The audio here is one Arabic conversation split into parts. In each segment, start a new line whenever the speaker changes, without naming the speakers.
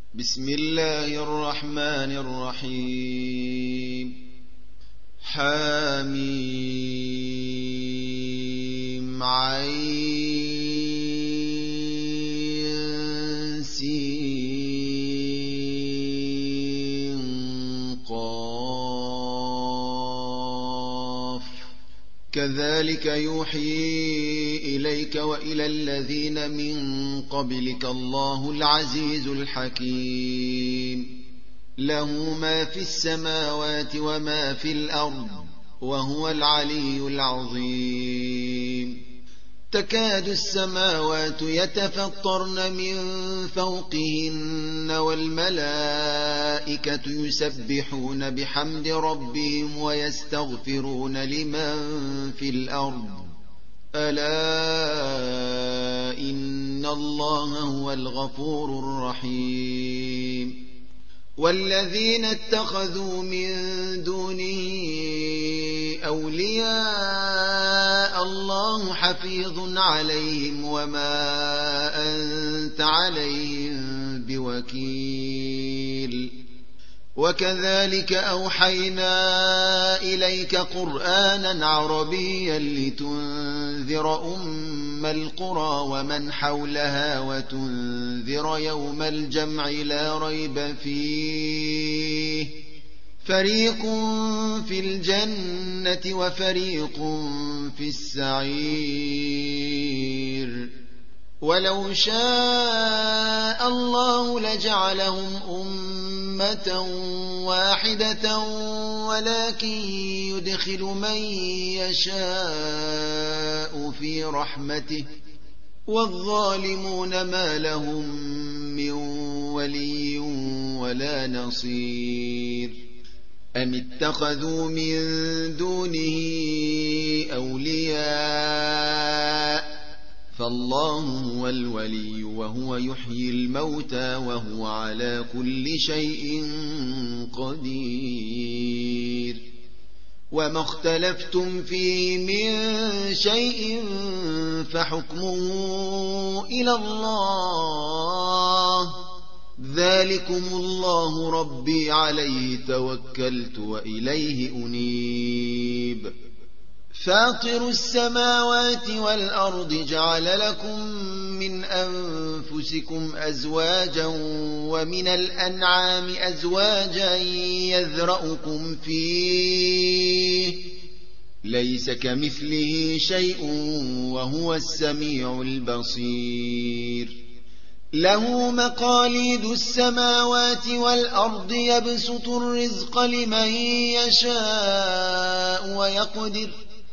بسم الله الرحمن الرحيم حميم عين سين قاف كذلك يوحي إليك وإلى الذين من قبلك الله العزيز الحكيم له ما في السماوات وما في الأرض وهو العلي العظيم تكاد السماوات يتفطرن من فوقهن والملائكة يسبحون بحمد ربهم ويستغفرون لمن في الأرض ألا إن الله هو الغفور الرحيم والذين اتخذوا من دونه أولياء الله حفيظ عليهم وما أنت عليهم بوكيل وكذلك أوحينا إليك قرآنا عربيا لتنذر أم القرى ومن حولها وتنذر يوم الجمع لا ريب فيه فريق في الجنة وفريق في السعير ولو شاء الله لجعلهم أمة واحدة ولكن يدخل من يشاء في رحمته والظالمون ما لهم من ولي ولا نصير أم اتخذوا من دونه أولياء فالله هو الولي وهو يحيي الموتى وهو على كل شيء قدير وما اختلفتم فيه من شيء فحكمه إلى الله ذلكم الله ربي عليه توكلت وإليه أنيب فاطر السماوات والأرض جعل لكم من أنفسكم أزواجا ومن الأنعام أزواجا يذرأكم فيه ليس كمثله شيء وهو السميع البصير له مقاليد السماوات والأرض يبسط الرزق لمن يشاء ويقدر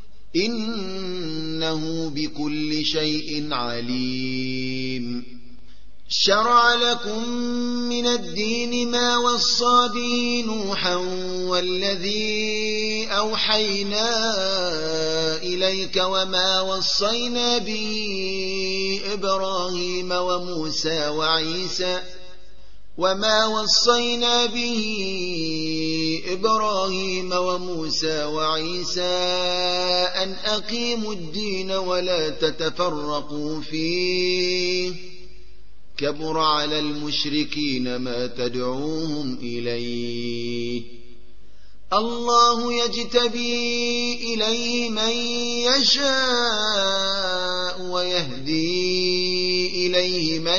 إنه بكل شيء عليم شرع لكم من الدين ما وصى به نوحا والذي أوحينا إليك وما وصينا به إبراهيم وموسى وعيسى أن أقيموا الدين ولا تتفرقوا فيه كبر على المشركين ما تدعوهم إليه الله يجتبي إليه من يشاء ويهدي إليه من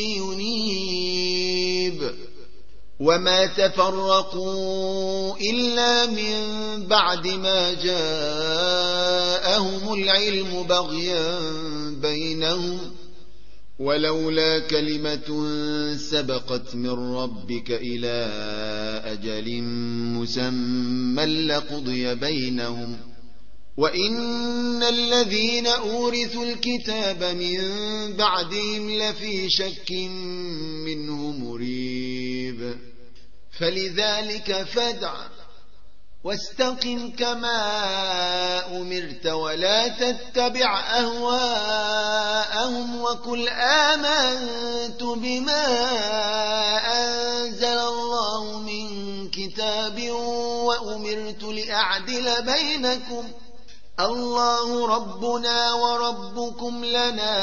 ينيب وما تفرقوا إلا من بعد ما جاءهم العلم بغيا بينهم ولولا كلمة سبقت من ربك إلى أجل مسمى لقضي بينهم وإن الذين أورثوا الكتاب من بعدهم لفي شك منه مريب فلذلك فادع واستقم كما أمرت ولا تتبع أهواءهم وقل آمنت بما أنزل الله من كتاب وأمرت لأعدل بينكم الله ربنا وربكم لنا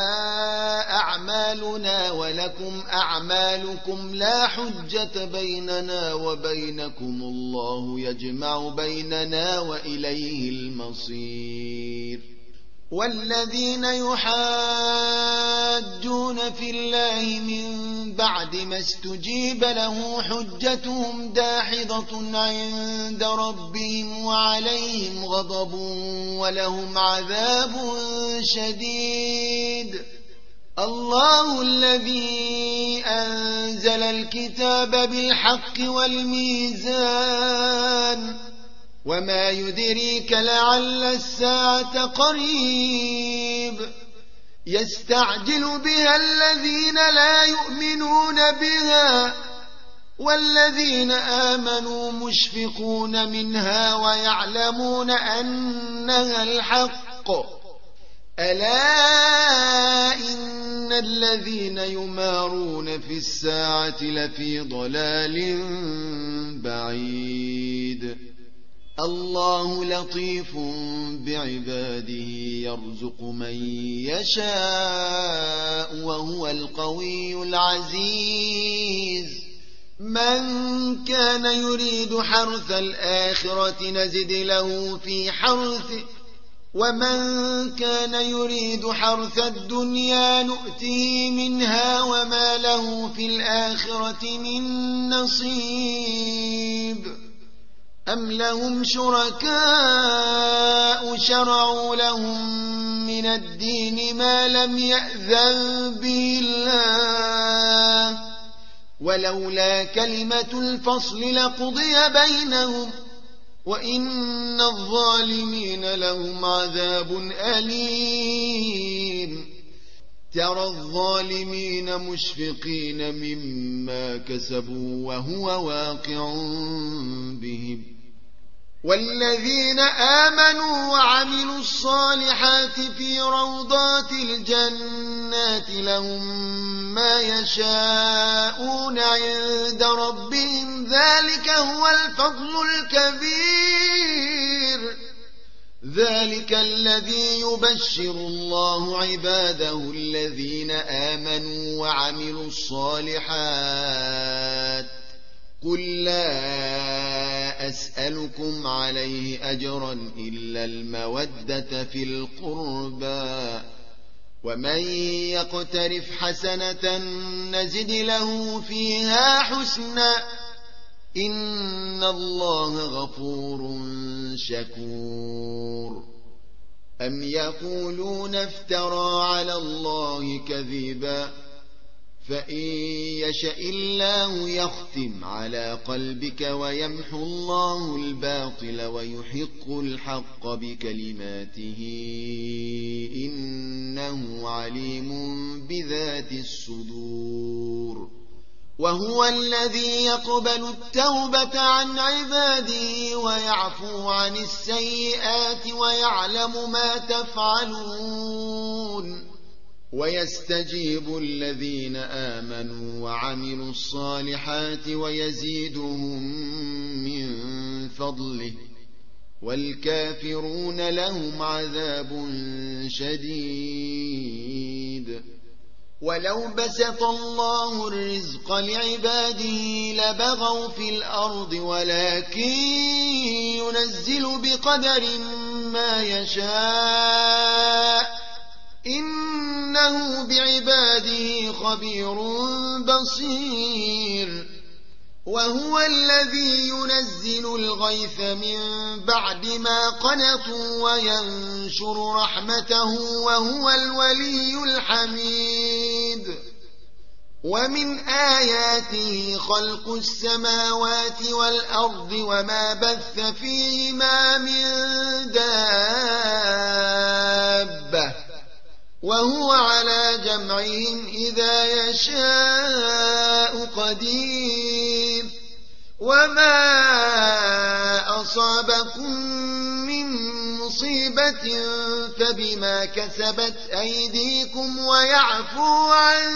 أعمالنا ولكم أعمالكم لا حجة بيننا وبينكم الله يجمع بيننا وإليه المصير والذين يحاجون في الله من بعد ما استجيب له حجتهم داحضة عند ربهم وعليهم غضب ولهم عذاب شديد الله الذي أنزل الكتاب بالحق والميزان وما يدريك لعل الساعة قريب يستعجل بها الذين لا يؤمنون بها والذين آمنوا مشفقون منها ويعلمون أنها الحق ألا إن الذين يمارون في الساعة لفي ضلال بعيد الله لطيف بعباده يرزق من يشاء وهو القوي العزيز من كان يريد حرث الآخرة نزد له في حرثه ومن كان يريد حرث الدنيا نؤته منها وما له في الآخرة من نصيب أم لهم شركاء شرعوا لهم من الدين ما لم يأذن به الله ولولا كلمة الفصل لقضي بينهم وإن الظالمين لهم عذاب أليم ترى الظالمين مشفقين مما كسبوا وهو واقع بهم والذين آمنوا وعملوا الصالحات في روضات الجنات لهم ما يشاءون عند ربهم ذلك هو الفضل الكبير ذلك الذي يبشر الله عباده الذين آمنوا وعملوا الصالحات قل لا أسألكم عليه أجرا إلا المودة في القربى ومن يقترف حسنة نزد له فيها حسنا إن الله غفور شكور أم يقولون افترى على الله كذبا فإن يشأ الله يختم على قلبك ويمحو الله الباطل ويحق الحق بكلماته إنه عليم بذات الصدور وهو الذي يقبل التوبة عن عباده ويعفو عن السيئات ويعلم ما تفعلون ويستجيب الذين آمنوا وعملوا الصالحات ويزيدهم من فضله والكافرون لهم عذاب شديد ولو بسط الله الرزق لعباده لبغوا في الأرض ولكن ينزل بقدر ما يشاء إنه بعباده خبير بصير وهو الذي ينزل الغيث من بعد ما قنطوا وينشر رحمته وهو الولي الحميد ومن آياته خلق السماوات والأرض وما بث فيهما من دابة وهو على جمعهم إذا يشاء قدير وما أصابكم من مصيبة فبما كسبت أيديكم ويعفو عن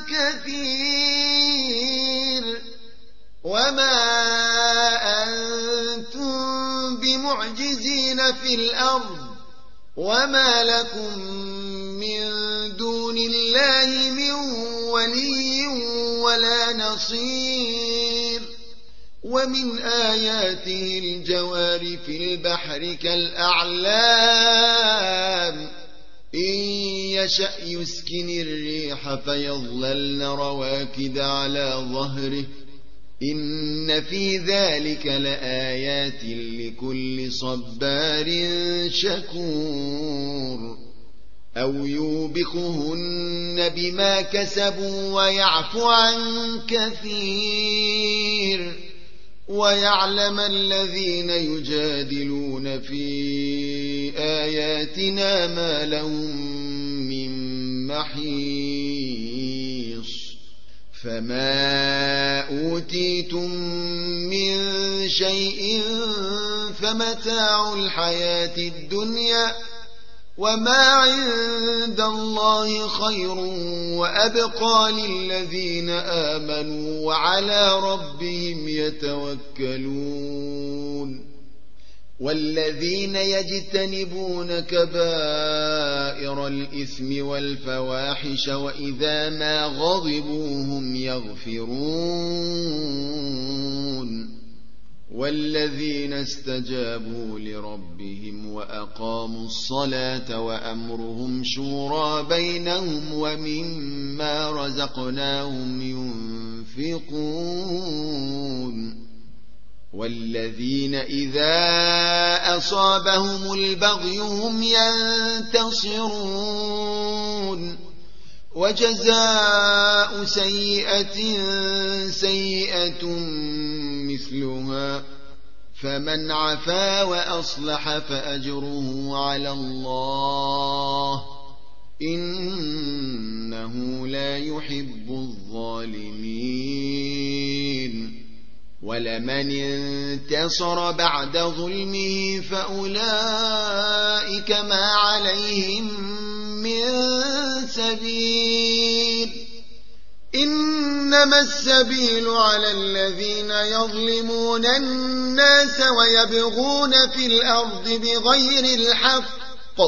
كثير وما أنتم بمعجزين في الأرض وما لكم من دون الله من ولي ولا نصير ومن آياته الجوار في البحر كالأعلام إن يشأ يسكن الريح فيظللن رواكد على ظهره إن في ذلك لآيات لكل صبار شكور أو يوبقهن بما كسبوا ويعفو عن كثير ويعلم الذين يجادلون في آياتنا ما لهم من محيص فما أوتيتم من شيء فمتاع الحياة الدنيا وما عند الله خير وأبقى للذين آمنوا وعلى ربهم يتوكلون والذين يجتنبون كبائر الإثم والفواحش وإذا ما غضبوا هم يغفرون والذين استجابوا لربهم وأقاموا الصلاة وأمرهم شورى بينهم ومما رزقناهم ينفقون والذين إذا أصابهم البغي هم ينتصرون وجزاء سيئة سيئة مثلها فمن عفا وأصلح فأجره على الله إنه لا يحب الظالمين ولمن انتصر بعد ظلمه فأولئك ما عليهم من سبيل إنما السبيل على الذين يظلمون الناس ويبغون في الأرض بغير الحق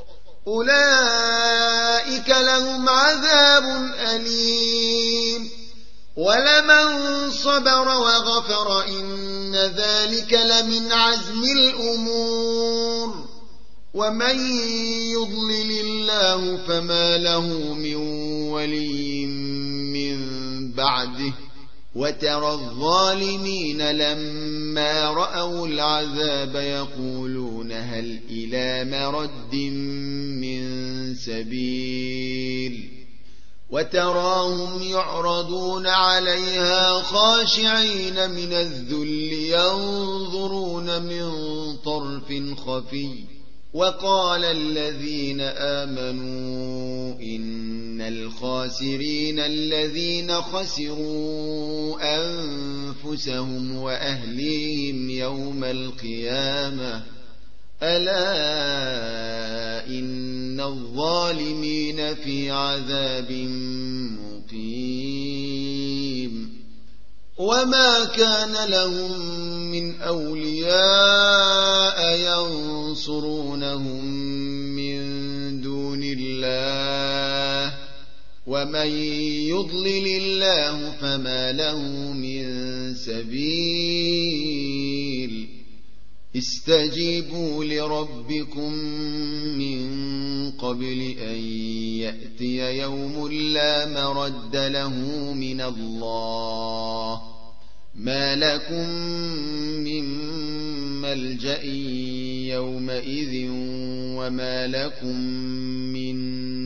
أولئك لهم عذاب أليم ولمن صبر وغفر إن ذلك لمن عزم الأمور ومن يضلل الله فما له من ولي من بعده وترى الظالمين لما رأوا العذاب يقولون هل إلى مرد من سبيل وتراهم يعرضون عليها خاشعين من الذل ينظرون من طرف خفي وقال الذين آمنوا إن الخاسرين الذين خسروا أنفسهم وأهليهم يوم القيامة ألا إن الظالمين في عذاب مقيم وما كان لهم من أولياء ينصرونهم من دون الله ومن يضلل الله فما له من سبيل استجيبوا لربكم من قبل أن يأتي يوم لا مرد له من الله ما لكم من ملجأ يومئذ وما لكم من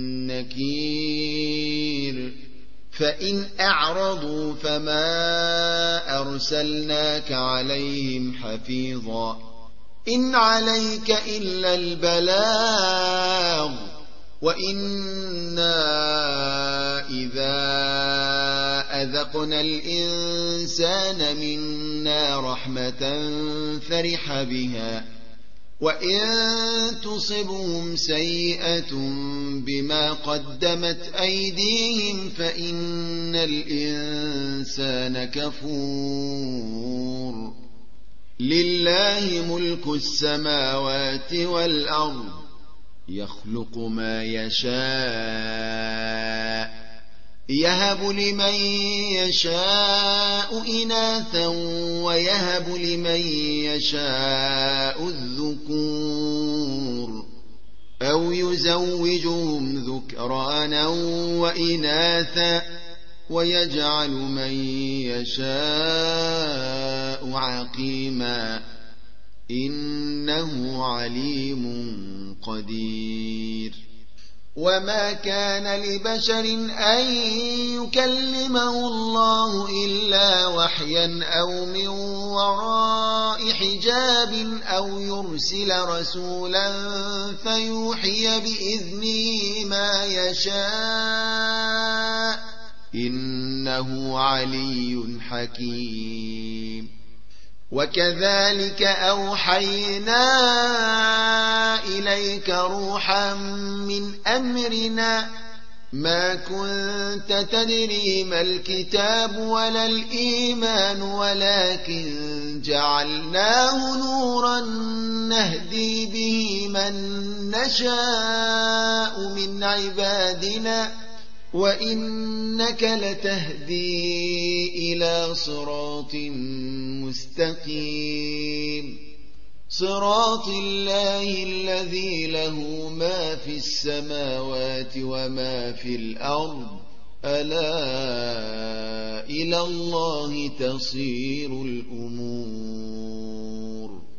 نكير فإن أعرضوا فما أرسلناك عليهم حفيظا إن عليك إلا البلاغ وإنا إذا أذقنا الإنسان منا رحمة فرح بها وإن تصبهم سيئة بما قدمت أيديهم فإن الإنسان كفور لله ملك السماوات والأرض يخلق ما يشاء يهب لمن يشاء إناثا ويهب لمن يشاء الذكور أو يزوجهم ذكرانا وإناثا ويجعل من يشاء عقيما إنه عليم قدير. وما كان لبشر أن يكلمه الله إلا وحيا أو من وراء حجاب أو يرسل رسولا فيوحي بإذنه ما يشاء إنه علي حكيم. وكذلك أوحينا إليك روحا من أمرنا ما كنت تدري ما الكتاب ولا الإيمان ولكن جعلناه نورا نهدي به من نشاء من عبادنا وإنك لتهدي إلى صراط مستقيم صراط الله الذي له ما في السماوات وما في الأرض ألا إلى الله تصير الأمور.